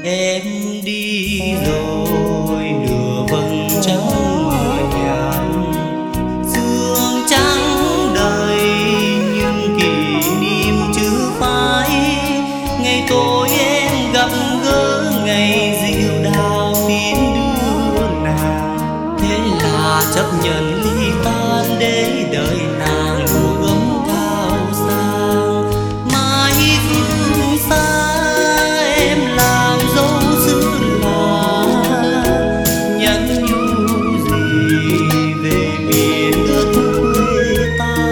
Em đi rồi nửa vầng trăng mờ nhạt, sương trắng đầy nhưng kỷ niệm chưa phai. Ngày tối em gặp gỡ, ngày dịu đào tin đưa nàng, thế là chấp nhận ly tan để đời nàng đùa gấm cao sang. Mai phương xa em làm dấu xứ lạ, nhắn nhủ gì về miền đất quê ta.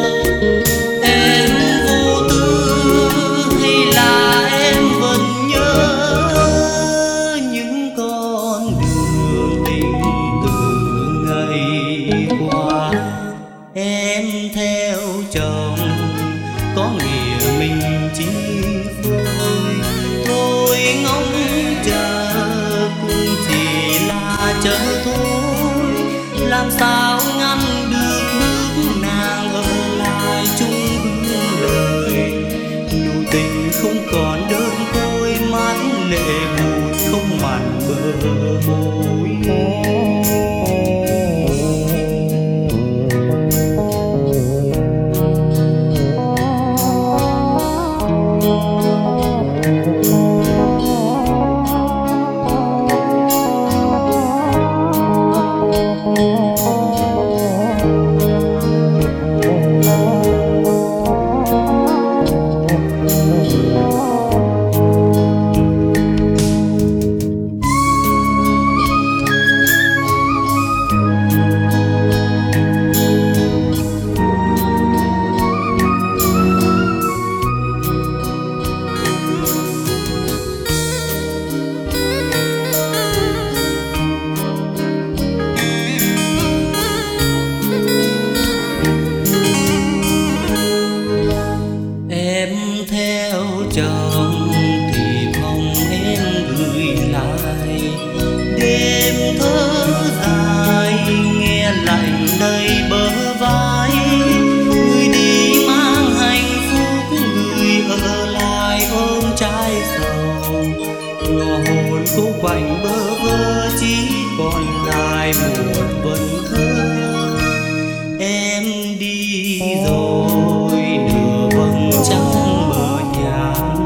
Em vô tư hay là em vẫn nhớ những con đường tình từ ngày qua. Em theo chồng có nghĩa mình chỉ phôi, tôi ngóng chờ cũng chỉ là chờ thôi. Làm sao ngăn được bước nàng ở lại chung hương đời. Nụ tình không còn đơn côi, mắt lệ buồn không mặn bờ môi. Theo chồng thì mong em gửi lại. Đêm thở dài nghe lạnh đầy bờ vai, người đi mang hạnh phúc, người ở lại ôm trái sầu. Ngõ hồn khúc quạnh bơ vơ chỉ còn lại một vần thơ. Em đi rồi nửa vầng trăng mờ nhạt,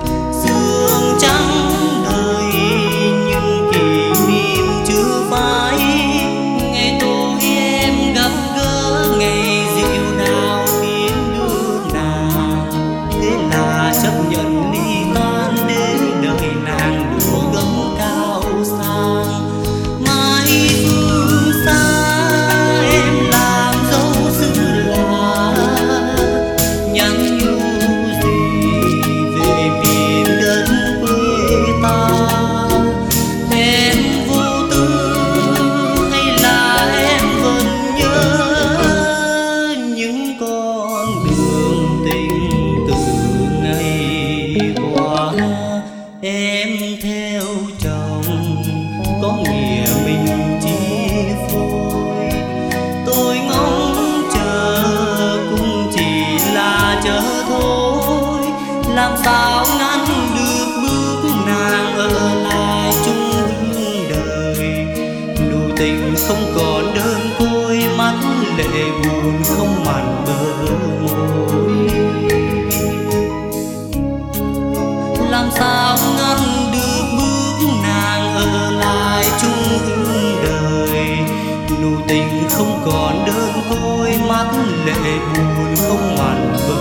sương trắng đời nhưng kỷ niệm chưa phai. Ngày tối em gặp gỡ, ngày dịu đào tiến đưa nàng, thế là chấp nhận ly tan để đời nàng đùa gấm cao sang. Mai phương xa em làm dấu xứ lạ, nhắn nhủ gì về miền đất quê ta. Em vô tư hay là em vẫn nhớ những con đường tình từ ngày qua. Em theo chồng có nghĩa mình chỉ phôi, tôi ngóng chờ cũng chỉ là chờ thôi. Làm sao ngăn được bước nàng ở lại chung hương đời. Nụ tình không còn đơn côi, mắt lệ buồn không mặn bờ môi. Làm sao ngăn được bước nàng ở lại chung hương đời. Nụ tình không còn đơn côi, mắt lệ buồn không mặn bờ